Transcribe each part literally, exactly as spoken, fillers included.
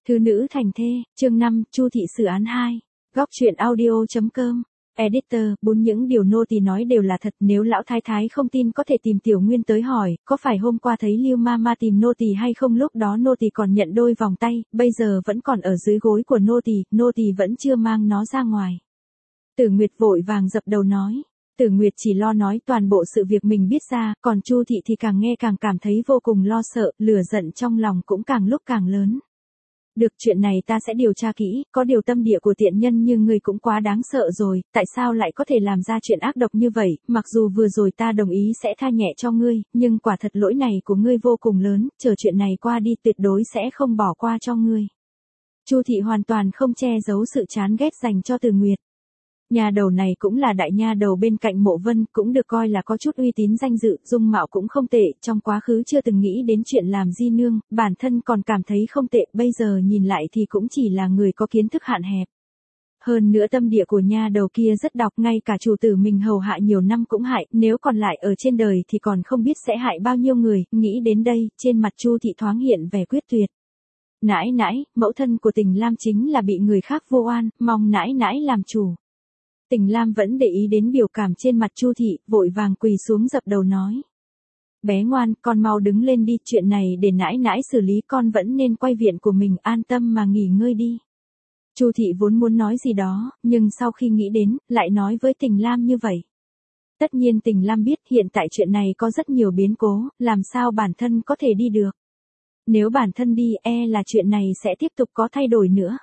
Thứ nữ thành thê, chương năm, Chu thị xử án hai. Góc truyện audio.com. Editor, bốn những điều nô tỳ nói đều là thật, nếu lão thái thái không tin có thể tìm Tiểu Nguyên tới hỏi, có phải hôm qua thấy Lưu Mama tìm nô tỳ hay không, lúc đó nô tỳ còn nhận đôi vòng tay, bây giờ vẫn còn ở dưới gối của nô tỳ, nô tỳ vẫn chưa mang nó ra ngoài. Tử Nguyệt vội vàng dập đầu nói. Tử Nguyệt chỉ lo nói toàn bộ sự việc mình biết ra, còn Chu thị thì càng nghe càng cảm thấy vô cùng lo sợ, lửa giận trong lòng cũng càng lúc càng lớn. Được, chuyện này ta sẽ điều tra kỹ, có điều tâm địa của tiện nhân như ngươi cũng quá đáng sợ rồi, tại sao lại có thể làm ra chuyện ác độc như vậy, mặc dù vừa rồi ta đồng ý sẽ tha nhẹ cho ngươi, nhưng quả thật lỗi này của ngươi vô cùng lớn, chờ chuyện này qua đi tuyệt đối sẽ không bỏ qua cho ngươi. Chu thị hoàn toàn không che giấu sự chán ghét dành cho Từ Nguyệt. Nhà đầu này cũng là đại nha đầu bên cạnh Mộ Vân, cũng được coi là có chút uy tín danh dự, dung mạo cũng không tệ, trong quá khứ chưa từng nghĩ đến chuyện làm di nương, bản thân còn cảm thấy không tệ, bây giờ nhìn lại thì cũng chỉ là người có kiến thức hạn hẹp. Hơn nữa tâm địa của nha đầu kia rất độc, ngay cả chủ tử mình hầu hạ nhiều năm cũng hại, nếu còn lại ở trên đời thì còn không biết sẽ hại bao nhiêu người, nghĩ đến đây, trên mặt Chu thị thoáng hiện vẻ quyết tuyệt. Nãi nãi, mẫu thân của Tình Lam chính là bị người khác vô oan, mong nãi nãi làm chủ. Tình Lam vẫn để ý đến biểu cảm trên mặt Chu thị, vội vàng quỳ xuống dập đầu nói. Bé ngoan, con mau đứng lên đi, chuyện này để nãi nãi xử lý, con vẫn nên quay viện của mình, an tâm mà nghỉ ngơi đi. Chu thị vốn muốn nói gì đó, nhưng sau khi nghĩ đến, lại nói với Tình Lam như vậy. Tất nhiên Tình Lam biết hiện tại chuyện này có rất nhiều biến cố, làm sao bản thân có thể đi được. Nếu bản thân đi, e là chuyện này sẽ tiếp tục có thay đổi nữa.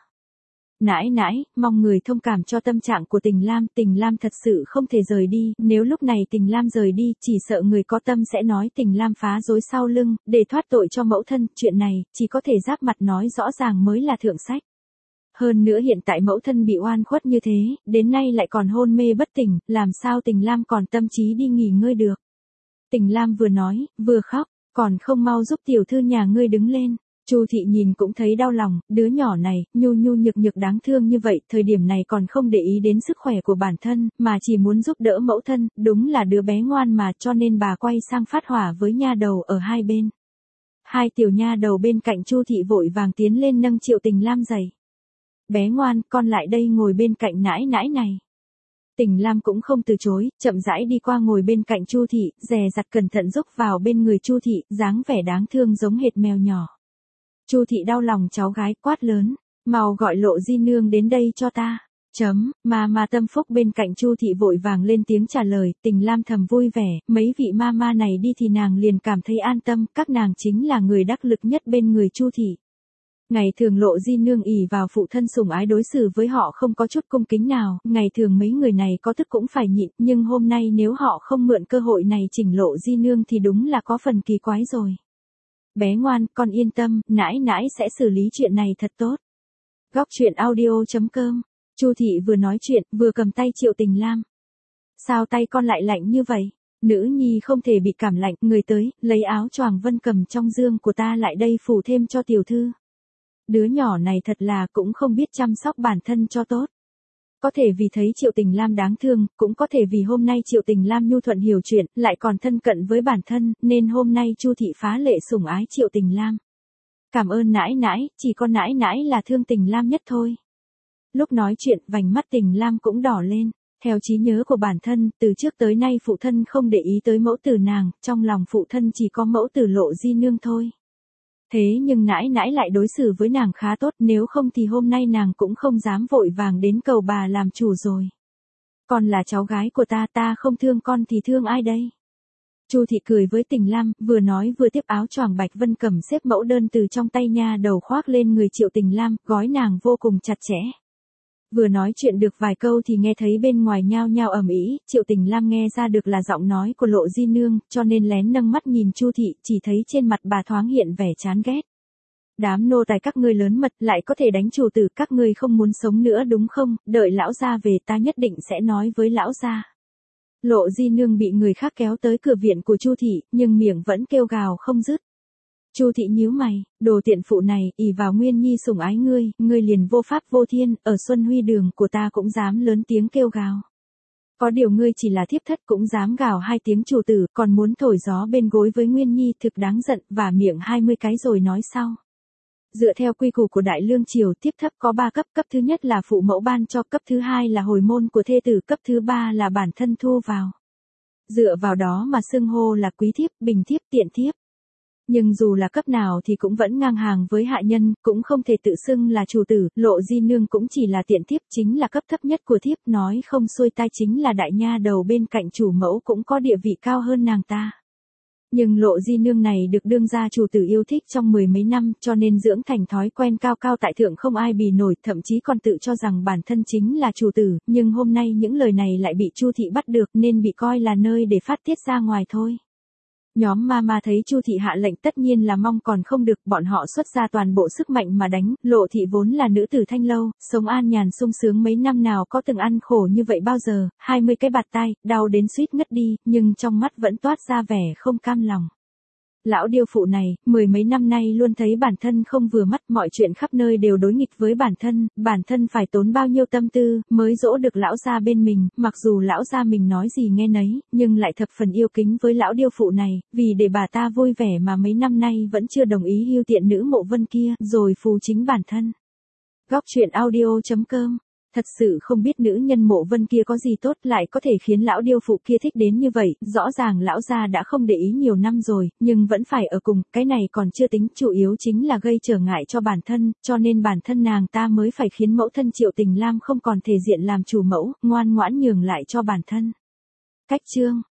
Nãi nãi, mong người thông cảm cho tâm trạng của Tình Lam, Tình Lam thật sự không thể rời đi, nếu lúc này Tình Lam rời đi, chỉ sợ người có tâm sẽ nói Tình Lam phá rối sau lưng, để thoát tội cho mẫu thân, chuyện này, chỉ có thể giáp mặt nói rõ ràng mới là thượng sách. Hơn nữa hiện tại mẫu thân bị oan khuất như thế, đến nay lại còn hôn mê bất tỉnh, làm sao Tình Lam còn tâm trí đi nghỉ ngơi được. Tình Lam vừa nói, vừa khóc, còn không mau giúp tiểu thư nhà ngươi đứng lên. Chu thị nhìn cũng thấy đau lòng, đứa nhỏ này, nhu nhu nhược nhược đáng thương như vậy, thời điểm này còn không để ý đến sức khỏe của bản thân, mà chỉ muốn giúp đỡ mẫu thân, đúng là đứa bé ngoan mà, cho nên bà quay sang phát hỏa với nha đầu ở hai bên. Hai tiểu nha đầu bên cạnh Chu thị vội vàng tiến lên nâng Triệu Tình Lam dậy. Bé ngoan, con lại đây ngồi bên cạnh nãi nãi này. Tình Lam cũng không từ chối, chậm rãi đi qua ngồi bên cạnh Chu thị, dè dặt cẩn thận rúc vào bên người Chu thị, dáng vẻ đáng thương giống hệt mèo nhỏ. Chu thị đau lòng cháu gái, quát lớn, mau gọi Lộ di nương đến đây cho ta. Chấm, mà mà Tâm Phúc bên cạnh Chu thị vội vàng lên tiếng trả lời, Tình Lam thầm vui vẻ, mấy vị ma ma này đi thì nàng liền cảm thấy an tâm, các nàng chính là người đắc lực nhất bên người Chu thị. Ngày thường Lộ di nương ỷ vào phụ thân sủng ái đối xử với họ không có chút cung kính nào, ngày thường mấy người này có tức cũng phải nhịn, nhưng hôm nay nếu họ không mượn cơ hội này chỉnh Lộ di nương thì đúng là có phần kỳ quái rồi. Bé ngoan, con yên tâm, nãi nãi sẽ xử lý chuyện này thật tốt. Góc truyện audio.com. Chu thị vừa nói chuyện, vừa cầm tay Triệu Tình Lam. Sao tay con lại lạnh như vậy? Nữ nhi không thể bị cảm lạnh, người tới, lấy áo choàng Vân cầm trong giường của ta lại đây phủ thêm cho tiểu thư. Đứa nhỏ này thật là cũng không biết chăm sóc bản thân cho tốt. Có thể vì thấy Triệu Tình Lam đáng thương, cũng có thể vì hôm nay Triệu Tình Lam nhu thuận hiểu chuyện, lại còn thân cận với bản thân, nên hôm nay Chu thị phá lệ sủng ái Triệu Tình Lam. Cảm ơn nãi nãi, chỉ có nãi nãi là thương Tình Lam nhất thôi. Lúc nói chuyện, vành mắt Tình Lam cũng đỏ lên. Theo trí nhớ của bản thân, từ trước tới nay phụ thân không để ý tới mẫu tử nàng, trong lòng phụ thân chỉ có mẫu tử Lộ di nương thôi. Thế nhưng nãi nãi lại đối xử với nàng khá tốt, nếu không thì hôm nay nàng cũng không dám vội vàng đến cầu bà làm chủ rồi. Con là cháu gái của ta, ta không thương con thì thương ai đây? Chu thị cười với Tình Lam, vừa nói vừa tiếp áo choàng Bạch Vân cầm xếp mẫu đơn từ trong tay nha đầu khoác lên người Triệu Tình Lam, gói nàng vô cùng chặt chẽ. Vừa nói chuyện được vài câu thì nghe thấy bên ngoài nhao nhao ầm ĩ, Triệu Tình Lam nghe ra được là giọng nói của Lộ di nương, cho nên lén nâng mắt nhìn Chu thị, chỉ thấy trên mặt bà thoáng hiện vẻ chán ghét. Đám nô tài các ngươi lớn mật, lại có thể đánh chủ tử, các ngươi không muốn sống nữa đúng không? Đợi lão gia về ta nhất định sẽ nói với lão gia. Lộ di nương bị người khác kéo tới cửa viện của Chu thị, nhưng miệng vẫn kêu gào không dứt. Chu thị nhíu mày, đồ tiện phụ này, ỷ vào Nguyên Nhi sủng ái ngươi, ngươi liền vô pháp vô thiên, ở Xuân Huy đường của ta cũng dám lớn tiếng kêu gào. Có điều ngươi chỉ là thiếp thất cũng dám gào hai tiếng chủ tử, còn muốn thổi gió bên gối với Nguyên Nhi, thực đáng giận, và miệng hai mươi cái rồi nói sau. Dựa theo quy củ của Đại Lương Triều, thiếp thấp có ba cấp, cấp thứ nhất là phụ mẫu ban cho, cấp thứ hai là hồi môn của thê tử, cấp thứ ba là bản thân thu vào. Dựa vào đó mà xưng hô là quý thiếp, bình thiếp, tiện thiếp. Nhưng dù là cấp nào thì cũng vẫn ngang hàng với hạ nhân, cũng không thể tự xưng là chủ tử, Lộ Di Nương cũng chỉ là tiện thiếp, chính là cấp thấp nhất của thiếp, nói không xuôi tai chính là đại nha đầu bên cạnh chủ mẫu cũng có địa vị cao hơn nàng ta. Nhưng Lộ Di Nương này được đương gia chủ tử yêu thích trong mười mấy năm, cho nên dưỡng thành thói quen cao cao tại thượng không ai bì nổi, thậm chí còn tự cho rằng bản thân chính là chủ tử, nhưng hôm nay những lời này lại bị Chu thị bắt được nên bị coi là nơi để phát tiết ra ngoài thôi. Nhóm ma ma thấy Chu thị hạ lệnh tất nhiên là mong còn không được, bọn họ xuất ra toàn bộ sức mạnh mà đánh. Lộ thị vốn là nữ tử thanh lâu, sống an nhàn sung sướng mấy năm nào có từng ăn khổ như vậy bao giờ, hai mươi cái bạt tai, đau đến suýt ngất đi, nhưng trong mắt vẫn toát ra vẻ không cam lòng. Lão điêu phụ này, mười mấy năm nay luôn thấy bản thân không vừa mắt, mọi chuyện khắp nơi đều đối nghịch với bản thân, bản thân phải tốn bao nhiêu tâm tư, mới dỗ được lão gia bên mình, mặc dù lão gia mình nói gì nghe nấy, nhưng lại thập phần yêu kính với lão điêu phụ này, vì để bà ta vui vẻ mà mấy năm nay vẫn chưa đồng ý hưu tiện nữ Mộ Vân kia, rồi phù chính bản thân. Góc truyện audio chấm com. Thật sự không biết nữ nhân Mộ Vân kia có gì tốt lại có thể khiến lão điêu phụ kia thích đến như vậy, rõ ràng lão gia đã không để ý nhiều năm rồi, nhưng vẫn phải ở cùng, cái này còn chưa tính, chủ yếu chính là gây trở ngại cho bản thân, cho nên bản thân nàng ta mới phải khiến mẫu thân Triệu Tình Lam không còn thể diện làm chủ mẫu, ngoan ngoãn nhường lại cho bản thân. Cách chương